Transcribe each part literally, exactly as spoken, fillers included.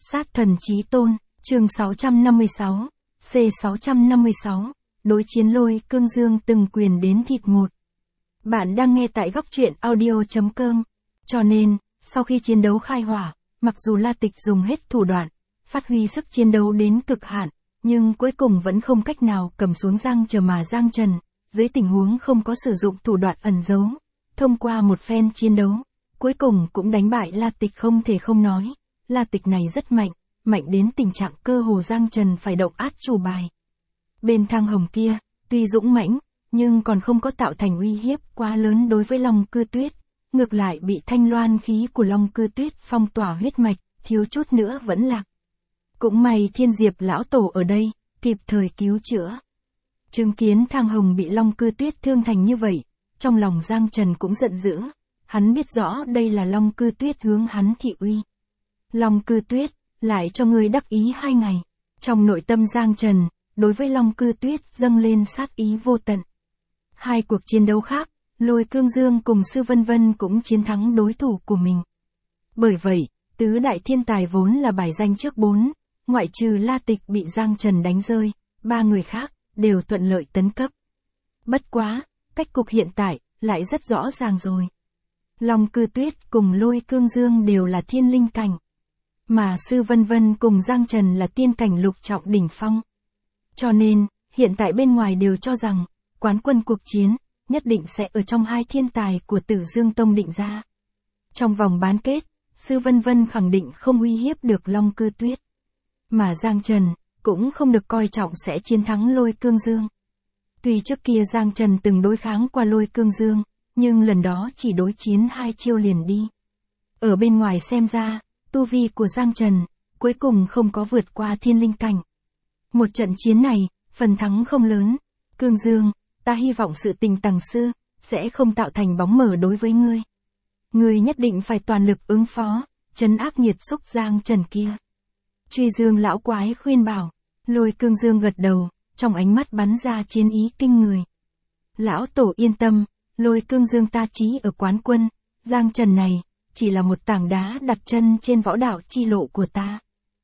Sát thần chí tôn, chương sáu trăm năm mươi sáu, C sáu trăm năm mươi sáu, đối chiến Lôi Cương Dương từng quyền đến thịt một. Bạn đang nghe tại góc truyện audio chấm com. Cho nên, sau khi chiến đấu khai hỏa, mặc dù La Tịch dùng hết thủ đoạn, phát huy sức chiến đấu đến cực hạn, nhưng cuối cùng vẫn không cách nào cầm xuống Giang Chờ mà Giang Trần, dưới tình huống không có sử dụng thủ đoạn ẩn giấu, thông qua một phen chiến đấu, cuối cùng cũng đánh bại La Tịch. Không thể không nói, La Tịch này rất mạnh, mạnh đến tình trạng cơ hồ Giang Trần phải động át chủ bài. Bên Thang Hồng kia, tuy dũng mãnh, nhưng còn không có tạo thành uy hiếp quá lớn đối với Long Cư Tuyết, ngược lại bị thanh loan khí của Long Cư Tuyết phong tỏa huyết mạch, thiếu chút nữa vẫn lạc. Cũng may Thiên Diệp lão tổ ở đây, kịp thời cứu chữa. Chứng kiến Thang Hồng bị Long Cư Tuyết thương thành như vậy, trong lòng Giang Trần cũng giận dữ, hắn biết rõ đây là Long Cư Tuyết hướng hắn thị uy. Long Cư Tuyết, lại cho ngươi đắc ý hai ngày. Trong nội tâm Giang Trần, đối với Long Cư Tuyết dâng lên sát ý vô tận. Hai cuộc chiến đấu khác, Lôi Cương Dương cùng Sư Vân Vân cũng chiến thắng đối thủ của mình. Bởi vậy, tứ đại thiên tài vốn là bài danh trước bốn, ngoại trừ La Tịch bị Giang Trần đánh rơi, ba người khác đều thuận lợi tấn cấp. Bất quá, cách cục hiện tại lại rất rõ ràng rồi. Long Cư Tuyết cùng Lôi Cương Dương đều là thiên linh cảnh, mà Sư Vân Vân cùng Giang Trần là tiên cảnh lục trọng đỉnh phong. Cho nên, hiện tại bên ngoài đều cho rằng, quán quân cuộc chiến, nhất định sẽ ở trong hai thiên tài của Tử Dương Tông định ra. Trong vòng bán kết, Sư Vân Vân khẳng định không uy hiếp được Long Cư Tuyết. Mà Giang Trần, cũng không được coi trọng sẽ chiến thắng Lôi Cương Dương. Tuy trước kia Giang Trần từng đối kháng qua Lôi Cương Dương, nhưng lần đó chỉ đối chiến hai chiêu liền đi. Ở bên ngoài xem ra, tu vi của Giang Trần, cuối cùng không có vượt qua thiên linh cảnh. Một trận chiến này, phần thắng không lớn. Cương Dương, ta hy vọng sự tình Tằng Sư, sẽ không tạo thành bóng mờ đối với ngươi. Ngươi nhất định phải toàn lực ứng phó, trấn áp nghiệt xúc Giang Trần kia. Truy Dương lão quái khuyên bảo. Lôi Cương Dương gật đầu, trong ánh mắt bắn ra chiến ý kinh người. Lão tổ yên tâm, Lôi Cương Dương ta chí ở quán quân, Giang Trần này, chỉ là một tảng đá đặt chân trên võ đạo chi lộ của ta.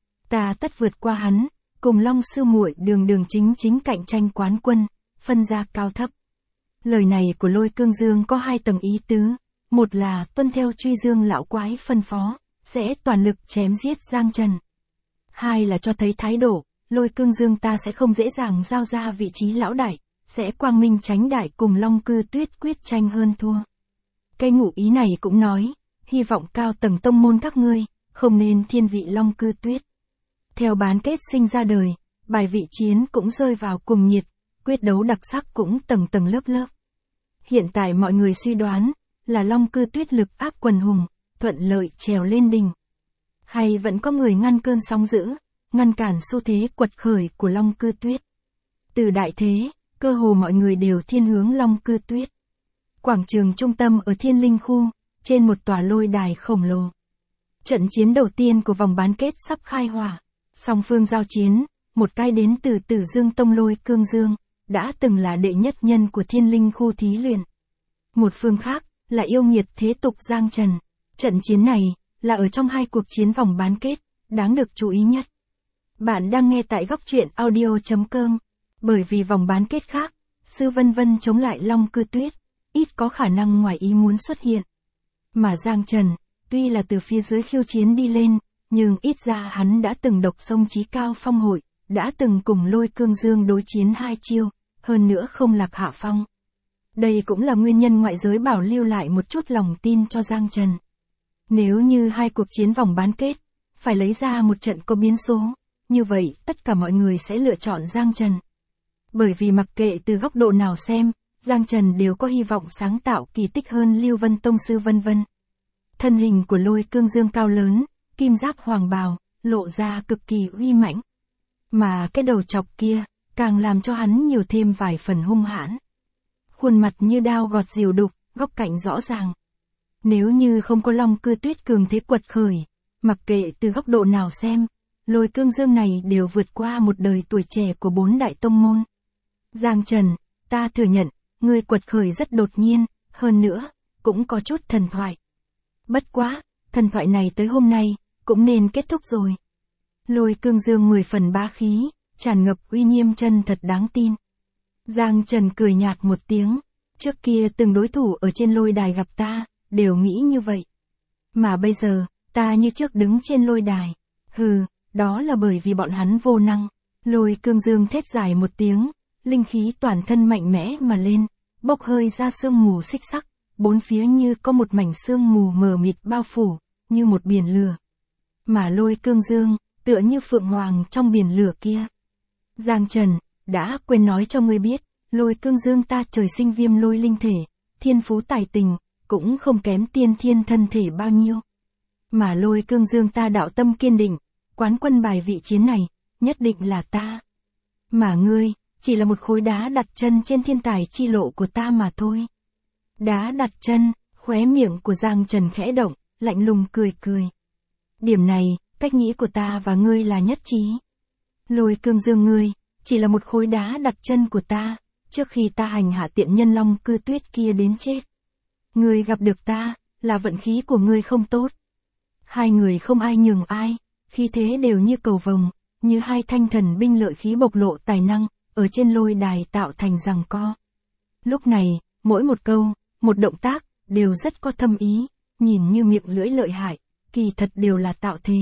Ta tất vượt qua hắn, cùng Long sư muội đường đường chính chính cạnh tranh quán quân, phân ra cao thấp. Lời này của Lôi Cương Dương có hai tầng ý tứ, một là tuân theo Truy Dương lão quái phân phó, sẽ toàn lực chém giết Giang Trần. Hai là cho thấy thái độ, Lôi Cương Dương ta sẽ không dễ dàng giao ra vị trí lão đại, sẽ quang minh tránh đại cùng Long Cư Tuyết quyết tranh hơn thua. Cái ngụ ý này cũng nói, hy vọng cao tầng tông môn các ngươi, không nên thiên vị Long Cư Tuyết. Theo bán kết sinh ra đời, bài vị chiến cũng rơi vào cùng nhiệt, quyết đấu đặc sắc cũng tầng tầng lớp lớp. Hiện tại mọi người suy đoán, là Long Cư Tuyết lực áp quần hùng, thuận lợi trèo lên đỉnh. Hay vẫn có người ngăn cơn sóng dữ, ngăn cản xu thế quật khởi của Long Cư Tuyết. Từ đại thế, cơ hồ mọi người đều thiên hướng Long Cư Tuyết. Quảng trường trung tâm ở Thiên Linh Khu, trên một tòa lôi đài khổng lồ. Trận chiến đầu tiên của vòng bán kết sắp khai hỏa. Song phương giao chiến, một cái đến từ Tử Dương Tông Lôi Cương Dương, đã từng là đệ nhất nhân của Thiên Linh Khu thí luyện. Một phương khác, là yêu nghiệt thế tục Giang Trần. Trận chiến này, là ở trong hai cuộc chiến vòng bán kết, đáng được chú ý nhất. Bạn đang nghe tại góc truyện audio chấm com. Bởi vì vòng bán kết khác, Sư Vân Vân chống lại Long Cư Tuyết, ít có khả năng ngoài ý muốn xuất hiện. Mà Giang Trần, tuy là từ phía dưới khiêu chiến đi lên, nhưng ít ra hắn đã từng độc sông chí cao phong hội, đã từng cùng Lôi Cương Dương đối chiến hai chiêu, hơn nữa không lạc hạ phong. Đây cũng là nguyên nhân ngoại giới bảo lưu lại một chút lòng tin cho Giang Trần. Nếu như hai cuộc chiến vòng bán kết, phải lấy ra một trận có biến số, như vậy tất cả mọi người sẽ lựa chọn Giang Trần. Bởi vì mặc kệ từ góc độ nào xem, Giang Trần đều có hy vọng sáng tạo kỳ tích hơn Lưu Vân Tông Sư Vân Vân. Thân hình của Lôi Cương Dương cao lớn, kim giáp hoàng bào, lộ ra cực kỳ uy mãnh. Mà cái đầu chọc kia, càng làm cho hắn nhiều thêm vài phần hung hãn. Khuôn mặt như đao gọt diều đục, góc cạnh rõ ràng. Nếu như không có Long Cư Tuyết cường thế quật khởi, mặc kệ từ góc độ nào xem, Lôi Cương Dương này đều vượt qua một đời tuổi trẻ của bốn đại tông môn. Giang Trần, ta thừa nhận, ngươi quật khởi rất đột nhiên, hơn nữa, cũng có chút thần thoại. Bất quá, thần thoại này tới hôm nay, cũng nên kết thúc rồi. Lôi Cương Dương mười phần bá khí, tràn ngập uy nghiêm chân thật đáng tin. Giang Trần cười nhạt một tiếng, trước kia từng đối thủ ở trên lôi đài gặp ta, đều nghĩ như vậy. Mà bây giờ, ta như trước đứng trên lôi đài. Hừ, đó là bởi vì bọn hắn vô năng. Lôi Cương Dương thét dài một tiếng, linh khí toàn thân mạnh mẽ mà lên, bốc hơi ra sương mù xích sắc, bốn phía như có một mảnh sương mù mờ mịt bao phủ, như một biển lửa. Mà Lôi Cương Dương, tựa như phượng hoàng trong biển lửa kia. Giang Trần, đã quên nói cho ngươi biết, Lôi Cương Dương ta trời sinh viêm lôi linh thể, thiên phú tài tình, cũng không kém tiên thiên thân thể bao nhiêu. Mà Lôi Cương Dương ta đạo tâm kiên định, quán quân bài vị chiến này, nhất định là ta. Mà ngươi, chỉ là một khối đá đặt chân trên thiên tài chi lộ của ta mà thôi. Đá đặt chân, khóe miệng của Giang Trần khẽ động, lạnh lùng cười cười. Điểm này, cách nghĩ của ta và ngươi là nhất trí. Lôi Cương Dương ngươi, chỉ là một khối đá đặt chân của ta, trước khi ta hành hạ tiện nhân Long Cư Tuyết kia đến chết. Ngươi gặp được ta, là vận khí của ngươi không tốt. Hai người không ai nhường ai, khí thế đều như cầu vồng, như hai thanh thần binh lợi khí bộc lộ tài năng, ở trên lôi đài tạo thành giằng co. Lúc này, mỗi một câu, một động tác, đều rất có thâm ý, nhìn như miệng lưỡi lợi hại, kỳ thật đều là tạo thế.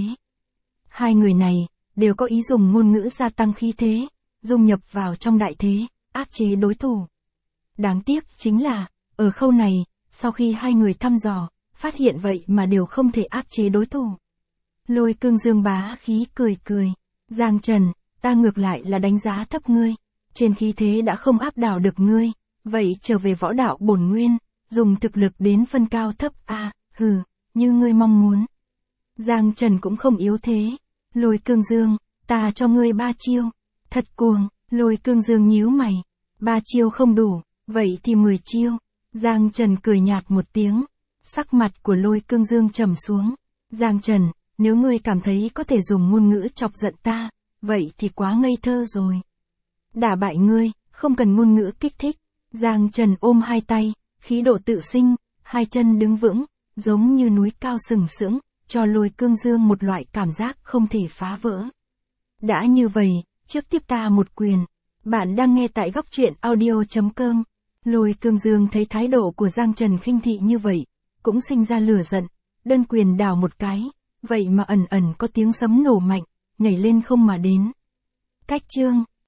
Hai người này, đều có ý dùng ngôn ngữ gia tăng khí thế, dung nhập vào trong đại thế, áp chế đối thủ. Đáng tiếc chính là, ở khâu này, sau khi hai người thăm dò, phát hiện vậy mà đều không thể áp chế đối thủ. Lôi Cương Dương bá khí cười cười. Giang Trần, ta ngược lại là đánh giá thấp ngươi. Trên khí thế đã không áp đảo được ngươi, vậy trở về võ đạo bổn nguyên, dùng thực lực đến phân cao thấp a à, hừ, như ngươi mong muốn. Giang Trần cũng không yếu thế. Lôi Cương Dương, ta cho ngươi ba chiêu. Thật cuồng, Lôi Cương Dương nhíu mày. Ba chiêu không đủ, vậy thì mười chiêu. Giang Trần cười nhạt một tiếng. Sắc mặt của Lôi Cương Dương trầm xuống. Giang Trần, nếu ngươi cảm thấy có thể dùng ngôn ngữ chọc giận ta, vậy thì quá ngây thơ rồi. Đả bại ngươi, không cần ngôn ngữ kích thích. Giang Trần ôm hai tay, khí độ tự sinh, hai chân đứng vững, giống như núi cao sừng sững, cho Lôi Cương Dương một loại cảm giác không thể phá vỡ. Đã như vậy, trước tiếp ta một quyền. Bạn đang nghe tại góc truyện audio chấm com. Lôi Cương Dương thấy thái độ của Giang Trần khinh thị như vậy, cũng sinh ra lửa giận, đơn quyền đào một cái, vậy mà ẩn ẩn có tiếng sấm nổ mạnh, nhảy lên không mà đến. Cách chương